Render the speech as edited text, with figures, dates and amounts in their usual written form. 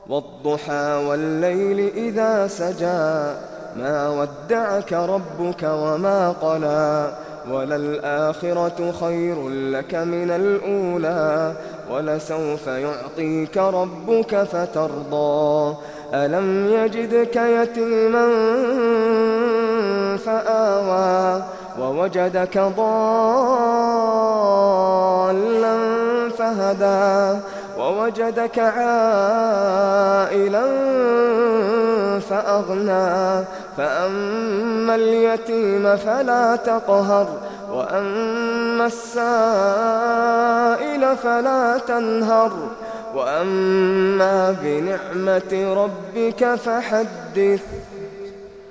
والضحى والليل إذا سجى ما ودعك ربك وما قلى وللآخرة خير لك من الأولى ولسوف يعطيك ربك فترضى ألم يجدك يتيما فآوى ووجدك ضالا فهدى ووجدك عائلا فأغنى فأما اليتيم فلا تقهر وأما السائل فلا تنهر وأما بنعمة ربك فحدث.